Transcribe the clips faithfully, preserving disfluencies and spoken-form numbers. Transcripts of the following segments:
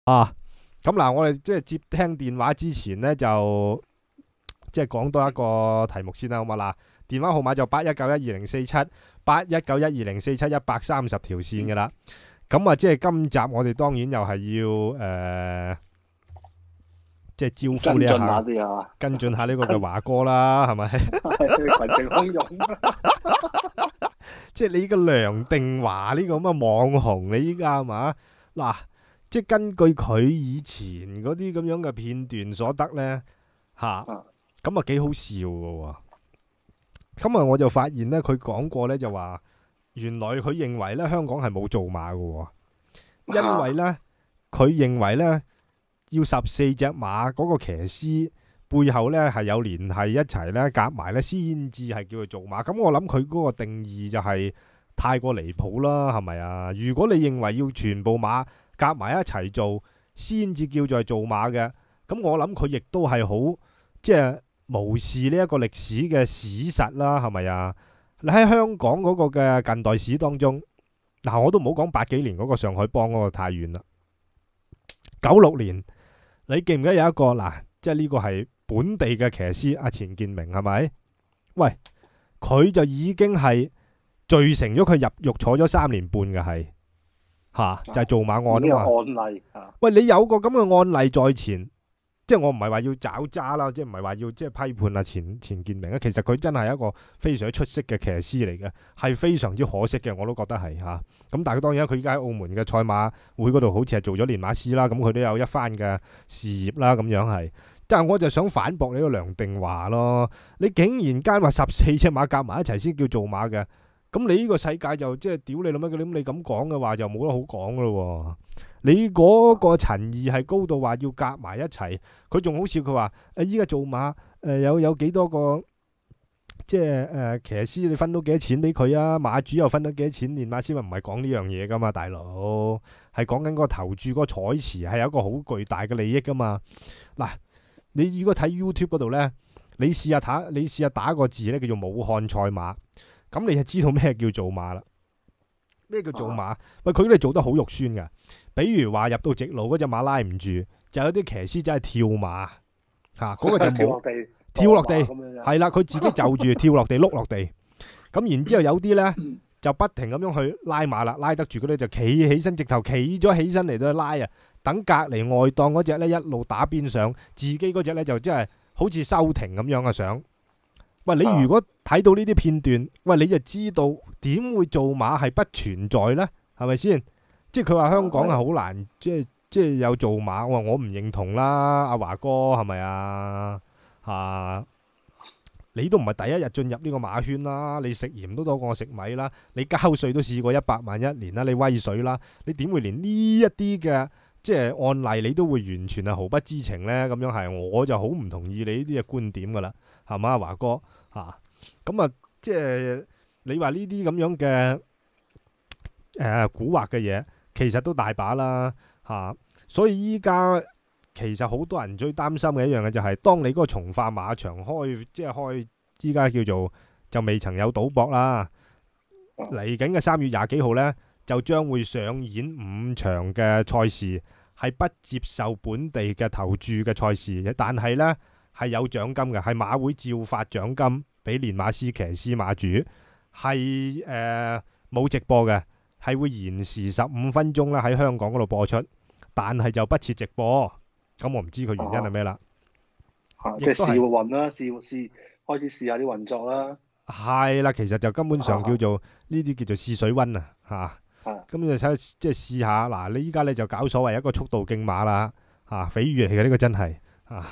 啊，咁嗱，我哋即係接聽電話之前呢，就即係講多一個題目先啦，好嘛嗱？電話號碼就八一九一二零四七，八一九一二零四七，一百三十條線噶啦。咁啊，即係今集我哋當然又係要誒、呃即係招呼呢一跟進下下， 啲啊， 跟進下呢個嘅華哥啦，係咪？ 係群情洶湧。 即係你呢個梁定華呢個咁嘅網紅，你依家係嘛？嗱，即係根據佢以前嗰啲咁樣嘅片段所得呢，吓咁啊幾好笑嘅喎。咁啊，我就發現呢，佢講過呢，就話，原來佢認為呢，香港係冇造馬嘅喎，因為呢，佢認為呢，要十四隻馬嗰個騎師背後呢係有聯繫一齊呢，夾埋呢先至係叫做造馬。咁我諗佢嗰個定義就係太過離譜啦，係咪啊？如果你認為要全部馬夾埋一齊做先至叫做係造馬嘅，咁我諗佢亦都係好即係無視呢一個歷史嘅史實啦，係咪啊？你喺香港嗰個嘅近代史當中，嗱我都唔好講八幾年嗰個上海幫嗰個太遠啦，九六年你記唔記得有一個嗱，即係呢個係本地嘅騎師阿錢建明係咪？喂，佢就已經係罪成咗，佢入獄坐咗三年半嘅係嚇，就係、是、做馬案呢個啊嘛。 案例啊， 喂，你有個咁嘅案例在前，即係我唔係話要找渣啦，即係唔係話要即係批判阿錢錢建明啊。其實佢真係一個非常之出色嘅騎師嚟嘅，係非常之可惜嘅，我都覺得係嚇。咁、啊、但係當然佢而家喺澳門嘅賽馬會嗰度，好似係做咗練馬師啦，咁佢都有一番嘅事業啦，咁樣係。但係我就想反駁你個梁定華咯，你竟然間話十四隻馬夾埋一齊先叫做馬嘅，咁你呢個世界就即係屌你老乜嘅，咁你咁講嘅話就冇得好講噶咯喎。你嗰個陳義係高到話要夾埋一齊，佢仲好似佢話誒依家做馬誒、呃、有有幾多個即係誒、呃、騎師，你分到幾多錢俾佢啊？馬主又分到幾多錢？練馬師咪唔係講呢樣嘢噶嘛，大佬係講緊個投注嗰個彩池係有一個好巨大嘅利益噶嘛。嗱，你如果睇 YouTube 嗰度呢，你試下打你試下打個字呢，叫做武漢賽馬，咁你就知道咩叫做馬啦。咩叫做馬？喂，佢哋做得好肉酸噶。比如話入到直路嗰隻馬拉唔住，就有啲騎師真係跳馬嚇，嗰、嗰個就冇跳落地， 跳落地， 咁樣係啦，佢自己就住跳落地碌落地。咁然之後有啲呢，就不停咁樣去拉馬啦，拉得住嗰啲就企起身，直頭企咗起身嚟到拉啊！等隔離外檔嗰隻呢，一路打邊上，自己嗰隻呢，就真係好似收停咁樣嘅相。喂，你如果睇到呢啲片段，喂，你就知道點會做馬係不存在呢？係咪先？即係佢話香港係好難，即係即係有做馬。我話我唔認同啦，阿華哥係咪啊？嚇！你都唔係第一日進入呢個馬圈啦，你食鹽都多過我食米啦，你交稅都試過一百萬一年啦，你威水啦，你點會連呢一啲嘅即係案例你都會完全係毫不知情呢？咁樣係我就好唔同意你呢啲嘅觀點噶啦，係嘛，華哥嚇？咁啊，即係你話呢啲咁樣嘅誒蠱惑嘅嘢，其實都大把啦嚇。所以依家其實好多人最擔心嘅一樣嘅就係，當你嗰個從化馬場開，即係開依家叫做就未曾有賭博啦。嚟緊嘅三月廿幾號呢，就將會上演五場嘅賽事，係不接受本地嘅投注嘅賽事，但係呢係有獎金嘅，係馬會照發獎金俾練馬師、騎師、馬主，係誒冇直播嘅，係會延時十五分鐘啦喺香港嗰度播出，但係就不設直播。咁我唔知佢原因係咩啦， 即係試運啦，試試開始試下啲運作啦。 係啦，其實就根本上叫做呢啲叫做試水溫啊，嚇。咁就睇即係試下嗱，你依家咧就搞所謂一個速度競馬啦，嚇，匪魚嚟嘅呢個真係嚇。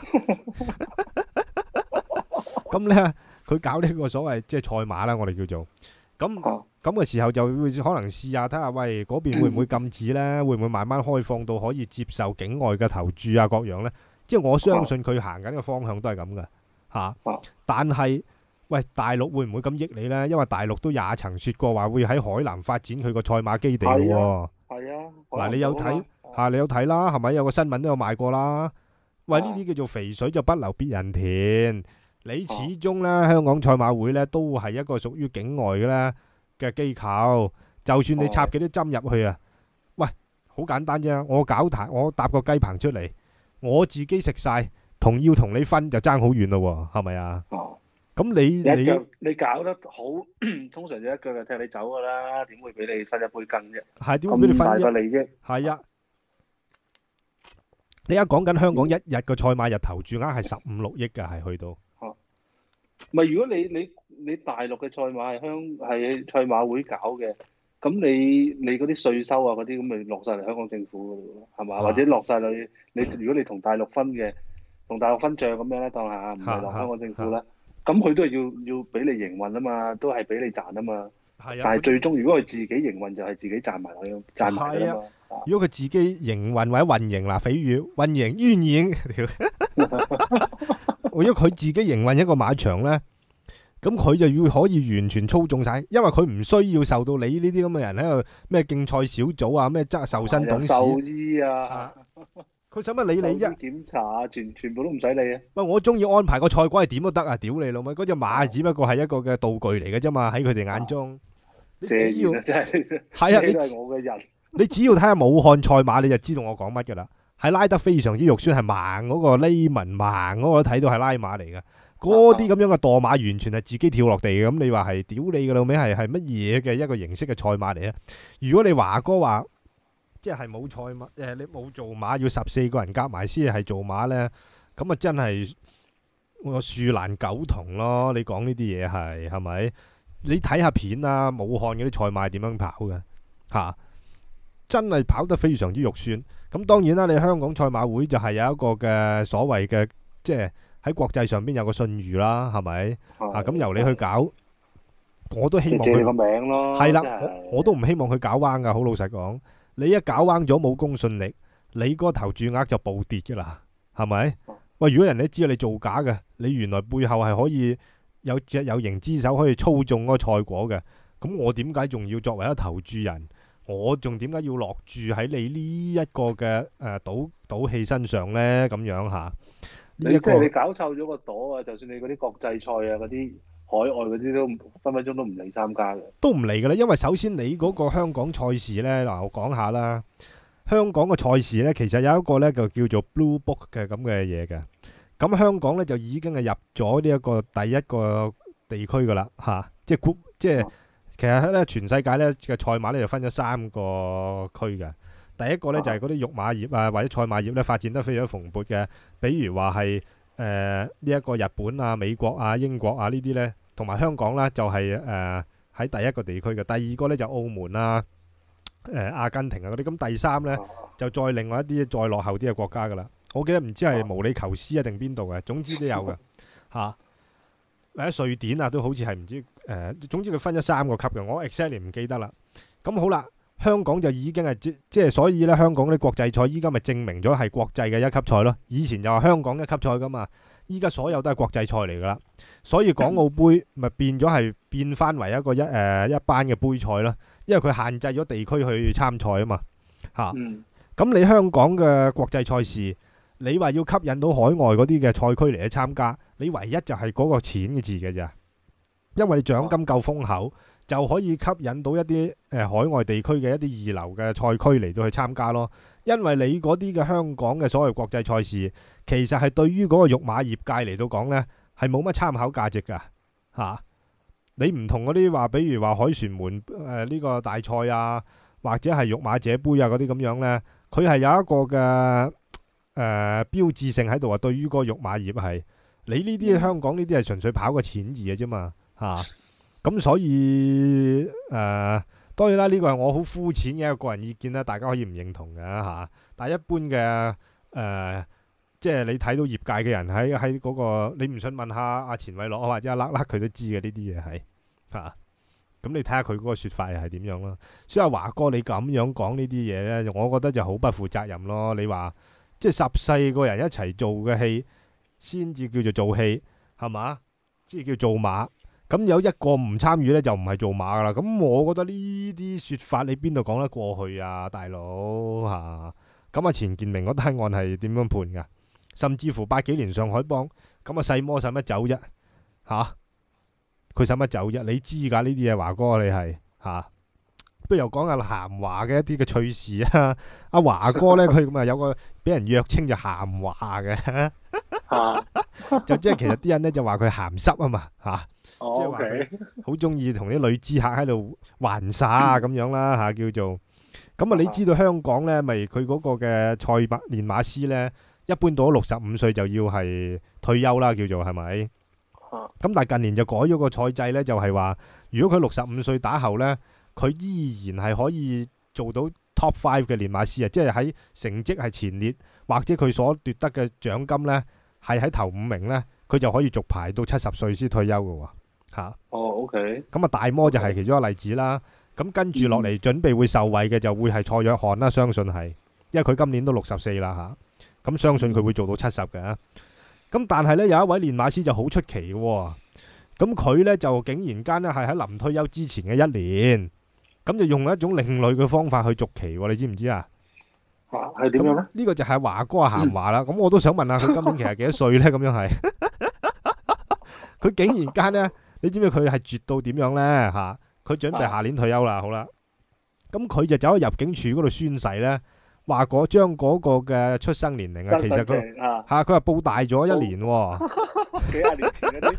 咁咧佢搞呢個所謂即係賽馬啦，我哋叫做咁咁嘅時候就會可能試下睇下，喂嗰邊會唔會禁止咧？會唔會慢慢開放到可以接受境外嘅投注啊各樣咧？即係我相信佢行緊嘅方向都係咁嘅嚇。但係喂大陸會唔會咁益你咧？因為大陸都也曾説過話會喺海南發展佢個賽馬基地嘅喎。 係啊， 嗱你有睇嚇？你有睇啦，係咪有個新聞都有賣過啦？喂，呢啲叫做肥水就不流別人田。你始終咧香港賽馬會咧都係一個屬於境外嘅咧嘅機構，就算你插幾多針入去啊，喂，好好簡單啫，我搞壇我搭個雞棚出嚟，我自己食晒，同要同你分就爭好遠咯喎，係咪啊？ 哦， 咁你你一腳你你搞得好，通常就一腳就踢你走噶啦，點會俾你分一杯羹啫？ 係點會俾你咁大分啫？ 個利益， 係啊，你而家講緊香港一日個賽馬日投注額係十五六億㗎，係去到。 唔係如果你你你大陸嘅賽馬係香係賽馬會搞嘅，咁你你嗰啲稅收啊嗰啲咁咪落晒嚟香港政府嗰度咯，係嘛？ 啊或者落晒去你如果你同大陸分嘅，同大陸分賬咁樣咧，當下唔係落香港政府啦，咁佢都係要要俾你營運啊嘛，都係俾你賺啊嘛。 係啊， 但係最終如果佢自己營運就係自己賺埋佢，賺埋㗎啦嘛。 如果佢自己營運或者運營嗱，比如運營運營，如果佢自己營運一個馬場咧，咁佢就要可以完全操縱晒，因為佢唔需要受到你呢啲咁嘅人喺度咩競賽小組啊，咩執受薪董事、 獸醫啊， 佢使乜理你啫？ 檢查啊，全全部都唔使理啊！ 喂，我中意安排個賽果係點都得啊！屌你老味，嗰隻馬只不過係一個嘅道具嚟嘅啫嘛，喺佢哋眼中。你只要真係係啊，你都係我嘅人。 你只要睇下武漢賽馬，你就知道我講乜㗎啦。係拉得非常之肉酸，係盲嗰個呢文盲嗰個都睇到係拉馬嚟嘅。嗰啲咁樣嘅墮馬完全係自己跳落地嘅。咁你話係屌你嘅老味係係乜嘢嘅一個形式嘅賽馬嚟咧？如果你華哥話即係冇賽馬，誒你冇做馬要十四個人夾埋先係做馬咧，咁啊真係我樹難狗同咯。你講呢啲嘢係係咪？你睇下片啊，武漢嗰啲賽馬點樣跑嘅嚇？啊真係跑得非常之肉酸。咁當然啦，你香港賽馬會就係有一個嘅所謂嘅，即係喺國際上邊有個信譽啦，係咪？啊，咁由你去搞，我都希望借你個佢名咯。 係啦， 真係我我都唔希望佢搞彎噶。好老實講，你一搞彎咗冇公信力，你嗰個投注額就暴跌噶啦，係咪？喂，如果人哋知道你造假嘅，你原來背後係可以有隻有形之手可以操縱嗰個賽果嘅，咁我點解仲要作為一個投注人？我仲點解要落注喺你呢一個嘅誒賭賭氣身上呢？咁樣嚇， 你即係你搞臭咗個朵啊！就算你嗰啲國際賽啊、嗰啲海外嗰啲都分分鐘都唔嚟參加嘅， 都唔嚟㗎啦。因為首先你嗰個香港賽事呢，嗱我講下啦。香港嘅賽事呢，其實有一個呢，就叫做 Blue Book 嘅咁嘅嘢嘅。咁香港呢，就已經係入咗呢一個第一個地區㗎啦嚇，即係即係。其實咧，全世界咧嘅賽馬咧就分咗三個區嘅。第一個咧就係嗰啲育馬業啊，或者賽馬業咧發展得非常蓬勃嘅。比如話係誒呢一個日本啊、美國啊、英國啊呢啲咧，同埋香港啦，就係誒喺第一個地區嘅。第二個咧就澳門啊、誒、呃、阿根廷啊嗰啲。咁第三咧就再另外一啲再落後啲嘅國家噶啦。我記得唔知係毛里求斯啊定邊度嘅，總之都有嘅嚇。或者瑞典啊，都好似係唔知誒、呃，總之佢分咗三個級嘅，我 exactly 唔記得啦。咁好啦，香港就已經係即即係，所以咧香港啲國際賽依家咪證明咗係國際嘅一級賽咯。以前就話香港一級賽噶嘛，依家所有都係國際賽嚟噶啦。所以港澳杯咪變咗係變翻為一個一誒、呃、一班嘅杯賽咯，因為佢限制咗地區去參賽啊嘛嚇。咁、 嗯、 你香港嘅國際賽事，你話要吸引到海外嗰啲嘅賽區嚟去參加，你唯一就係嗰個錢嘅字嘅咋，因為你獎金夠豐厚，就可以吸引到一啲誒、呃、海外地區嘅一啲二流嘅賽區嚟到去參加咯。因為你嗰啲嘅香港嘅所謂國際賽事，其實係對於嗰個育馬業界嚟到講呢，係冇乜參考價值㗎嚇、啊。你唔同嗰啲話，比如話凱旋門誒呢、呃呢個大賽啊，或者係育馬者杯啊嗰啲咁樣呢，佢係有一個嘅。誒、呃、標誌性喺度啊！對於個育馬業係你呢啲香港呢啲係純粹跑個錢字嘅啫嘛嚇，咁、啊、所以誒、呃、當然啦，呢、這個係我好膚淺嘅一個個人意見啦，大家可以唔認同嘅嚇、啊。但係一般嘅誒、呃，即係你睇到業界嘅人喺喺嗰個，你唔信問下阿錢偉樂或者阿甩甩佢都知嘅呢啲嘢係嚇。咁、啊、你睇下佢嗰個説法又係點樣咯？所以阿華哥你咁樣講呢啲嘢咧，我覺得就好不負責任咯。你話？即係十四個人一齊做嘅戲，先至叫做做戲，係嘛？即係叫做馬。咁有一個唔參與呢，就唔係做馬噶啦。咁我覺得呢啲説法，你邊度講得過去啊，大佬嚇？咁啊，錢建明嗰單案係點樣判㗎？甚至乎八幾年上海幫，咁啊細魔使乜走啫？嚇？佢使乜走啫？你知㗎呢啲嘢，華哥你係嚇？ 不如又講下鹹華嘅一啲嘅趣事啊！阿華哥咧，佢咁啊有個俾人約稱就鹹華嘅， 嚇， 就即係其實啲人咧就話佢鹹濕啊嘛嚇， 哦即係話佢 ，OK， 好中意同啲女知客喺度玩耍啊咁樣啦嚇，叫做咁啊！你知道香港咧，咪佢嗰個嘅賽馬練馬師咧，一般到咗六十五歲就要係退休啦，叫做係咪？ 嚇， 咁但係近年就改咗個賽制咧，就係話如果佢六十五歲打後咧，佢依然係可以做到 top five 嘅練馬師啊，即係喺成績係前列，或者佢所奪得嘅獎金咧係喺頭五名咧，佢就可以續牌到七十歲先退休嘅喎嚇。 哦，OK， 咁啊，大摩就係其中一個例子啦。咁跟住落嚟準備會受惠嘅就會係蔡約翰啦，相信係，因為佢今年都六十四啦嚇。咁相信佢會做到七十嘅。咁但係咧有一位練馬師就好出奇嘅喎。咁佢咧就竟然間咧係喺臨退休之前嘅一年，咁就用一種另類嘅方法去續期喎，你知唔知啊？ 嚇係點樣咧？ 呢個就係華哥鹹華啦。咁我都想問下佢今年其實幾多歲咧？咁樣係，佢竟然間咧，你知唔知佢係絕到點樣咧嚇？佢準備下年退休啦，好啦，咁佢就走去入境處嗰度宣誓咧，話嗰將嗰個嘅出生年齡啊，其實佢嚇嚇佢話報大咗一年喎。 幾廿年前嗰啲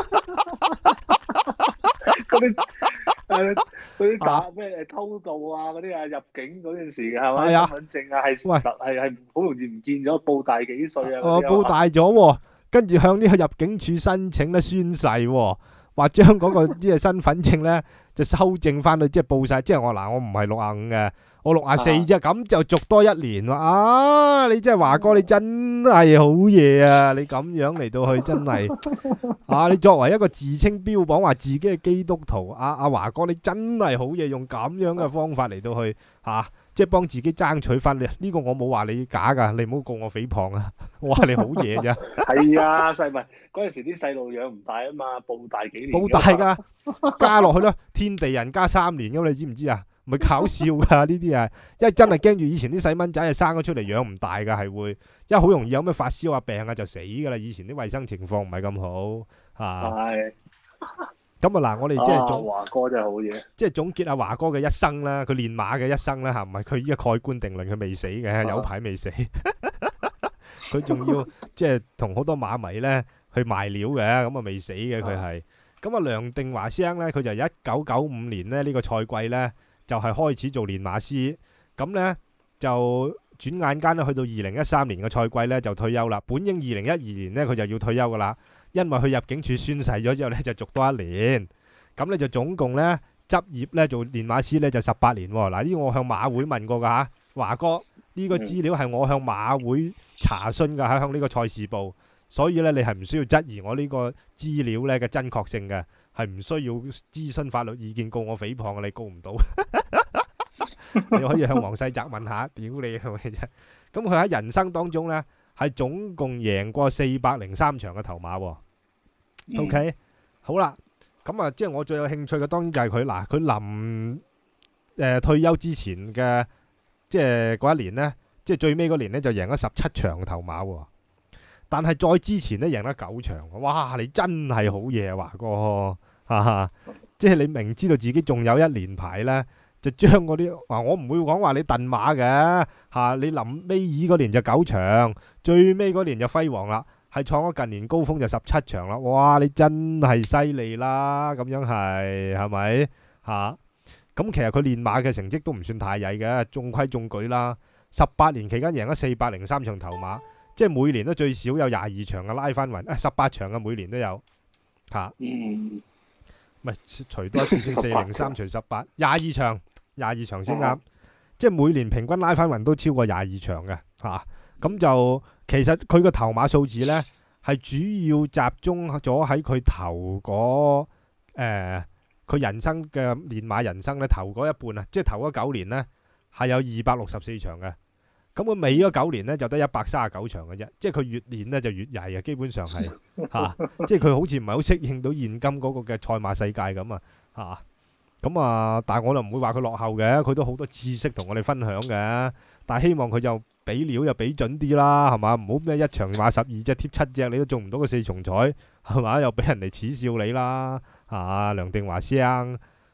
嗰啲誒嗰啲打咩誒偷渡啊嗰啲啊入境嗰陣時係咪？ 係啊身份證啊係實係係好容易唔見咗，報大幾歲啊？ 哦，報大咗喎，跟住向呢個入境處申請咧宣誓喎，話將嗰個啲嘅身份證咧就修正翻去，即係報晒，即係我嗱我唔係六啊五嘅，我六啊四啫，咁就續多一年喎。啊，你真係華哥，你真係好嘢啊！你咁樣嚟到去真係啊！你作為一個自稱標榜話自己係基督徒，阿阿華哥你真係好嘢，用咁樣嘅方法嚟到去嚇，即係幫自己爭取翻。呢個我冇話你假㗎，你唔好告我誹謗啊！我話你好嘢啫。 係啊，細咪嗰陣時啲細路養唔大啊嘛，報大幾年㗎嘛。 報大㗎，加落去咯，天地人加三年咁，你知唔知啊？唔係搞笑㗎呢啲啊，因為真係驚住以前啲細蚊仔係生咗出嚟養唔大㗎，係會，因為好容易有咩發燒啊病啊就死㗎啦。以前啲衞生情況唔係咁好嚇。係。咁啊嗱，我哋即係總華哥真係好嘢， 即係總結阿華哥嘅一生啦，佢練馬嘅一生啦嚇，唔係佢依家蓋棺定論，佢未死嘅，有排未死。佢仲要即係同好多馬迷咧去賣料嘅，咁啊未死嘅佢係。咁啊梁定華師兄咧，佢就一九九五年咧呢個賽季咧。就係開始做練馬師，咁呢，就轉眼間咧去到二零一三年嘅賽季呢，就退休啦。本應二零一二年呢，佢就要退休噶啦，因為佢入境處宣誓咗之後呢，就續多一年，咁呢，就總共呢，執業呢做練馬師呢，就十八年喎。嗱，呢個我向馬會問過噶嚇，華哥呢個資料係我向馬會查詢噶，喺向呢個賽事部，所以呢，你係唔需要質疑我呢個資料呢嘅真確性嘅。係唔需要諮詢法律意見告我誹謗啊！你告唔到，你可以向黃世澤問下，屌你係咪啫？咁佢喺人生當中呢，係總共贏過四百零三場嘅頭馬喎。 嗯、 OK， 好啦，咁啊，即係我最有興趣嘅當然就係佢嗱，佢臨誒退休之前嘅即係嗰一年呢，即係最尾嗰年呢，就贏咗十七場嘅頭馬喎。但係再之前咧贏咗九場，哇！你真係好嘢啊，華哥，哈哈！即係你明知道自己仲有一年牌咧，就將嗰啲話我唔會講話你燉馬嘅嚇，你臨尾二嗰年就九場，最尾嗰年就輝煌啦，係創咗近年高峰就十七場啦，哇！你真係犀利啦，咁樣係係咪嚇？咁其實佢練馬嘅成績都唔算太曳嘅，中規中矩啦。十八年期間贏咗四百零三場頭馬。即係每年都最少有廿二場嘅拉翻勻，誒十八場嘅每年都有嚇。嗯，唔係除多一次先四零三除十八，廿二場，廿二場先啱。即係每年平均拉翻勻都超過廿二場嘅嚇。咁就其實佢個頭馬數字呢，係主要集中咗喺佢頭嗰誒佢人生嘅練馬人生咧頭嗰一半啊，即係頭嗰九年呢，係有二百六十四場嘅。咁佢尾嗰九年咧就得一百三十九場嘅啫，即係佢越練咧就越曳啊，基本上係嚇、啊，即係佢好似唔係好適應到現今嗰個嘅賽馬世界咁啊嚇。咁啊，但係我就唔會話佢落後嘅，佢都好多知識同我哋分享嘅。但係希望佢就俾料又俾準啲啦，係嘛？唔好咩一場馬十二隻貼七隻，你都中唔到個四重彩，係嘛？又俾人哋恥笑你啦嚇、啊，梁定華師兄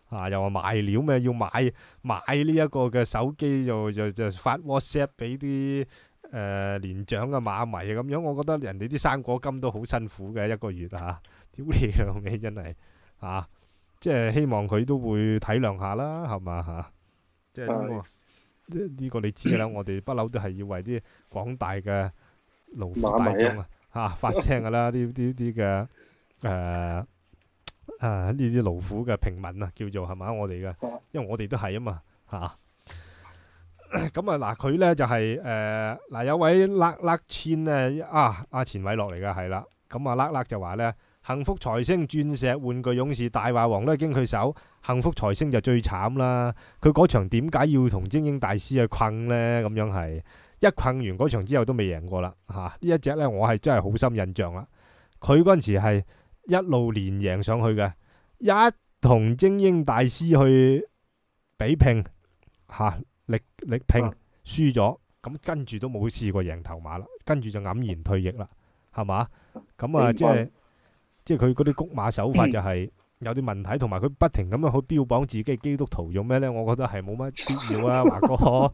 啊，又話賣料咩，要買買呢一個嘅手機，就就就發 WhatsApp 俾啲誒年長嘅馬迷咁樣，我覺得人哋啲生果金都好辛苦嘅一個月啊！屌你老味真係啊！即係希望佢都會體諒下啦，係嘛嚇？即係呢、呢個呢呢、個你知㗎啦，我哋不嬲都係要為啲廣大嘅勞苦大眾啊嚇發聲㗎啦，呢啲啲嘅誒。誒呢啲勞苦嘅平民啊，叫做係嘛？我哋嘅，因為我哋都係啊嘛嚇。咁啊嗱，佢咧就係誒嗱有位叻叻千咧啊，阿錢偉樂嚟㗎係啦。咁啊叻叻就話咧，幸福財星、鑽石玩具勇士、大話王都係經佢手，幸福財星就最慘啦。佢嗰場點解要同精英大師去困咧？咁樣係一困完嗰場之後都未贏過啦嚇。呢一隻咧我係真係好深印象啦。佢嗰陣時係一路連贏上去嘅，一同精英大師去比拼嚇、啊，力力拼輸咗，咁跟住都冇試過贏頭馬啦，跟住就黯然退役啦，係嘛？咁啊，即係即係佢嗰啲谷馬手法就係有啲問題，同埋佢不停咁樣去標榜自己基督徒，用咩呢？我覺得係冇乜必要啊，華哥。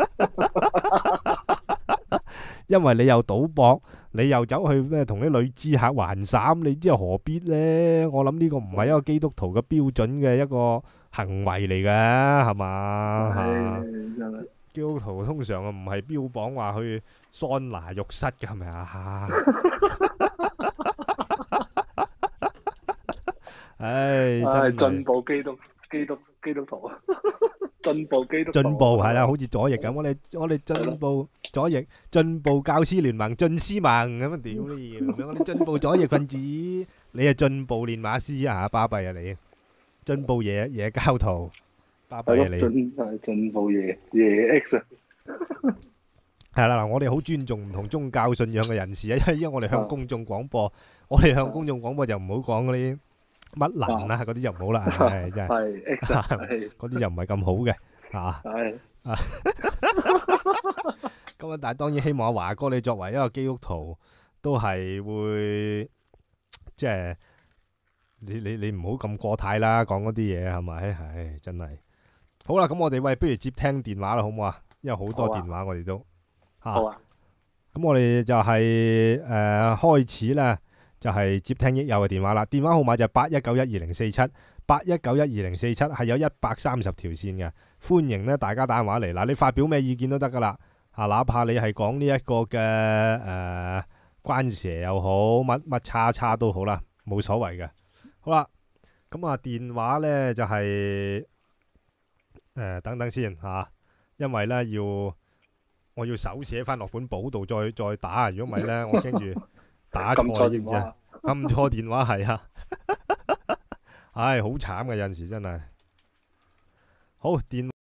因為你又賭博，你又走去咩同啲女知客還衫，你知何必呢？我諗呢個唔係一個基督徒嘅標準嘅一個行為嚟㗎，係嘛？基督徒通常唔係標榜話去桑拿浴室嘅，係咪啊？唉，真係進步基督基督基督徒啊！進步基督徒， 進步係啦，好似左翼咁，我哋我哋進步左翼，進步教師聯盟、進師盟咁啊！屌你咁樣，我哋進步左翼分子，你係進步練馬師啊！巴閉啊你，進步野野教徒，巴閉啊你， 進係進步野野 X 啊！ 係啦嗱，我哋好尊重唔同宗教信仰嘅人士啊，因為因為我哋向公眾廣播，我哋向公眾廣播就唔好講嗰啲乜能啊，嗰啲就唔好啦，係真係， 係 X 啊， 嗰啲就唔係咁好嘅嚇。 係啊，咁啊，但係當然希望阿華哥你作為一個基督徒，都係會即係你你你唔好咁過態啦，講嗰啲嘢係咪？唉，真係好啦，咁我哋喂，不如接聽電話啦，好唔好啊？因為好多電話我哋都嚇。 好啊。 咁我哋就係誒開始咧，就係接聽益友嘅電話啦。電話號碼就係八一九一二零四七，八一九一二零四七係有一百三十條線嘅，歡迎咧大家打電話嚟。嗱，你發表咩意見都得噶啦，啊，哪怕你係講呢一個嘅誒關蛇又好，乜乜叉叉都好啦，冇所謂嘅。好啦，咁啊電話咧就係誒等等先嚇，因為咧要我要手寫翻落本簿度再再打，如果唔係咧我驚住打錯，知唔知啊？撳錯電話係啊，唉，好慘嘅有陣時真係。好電。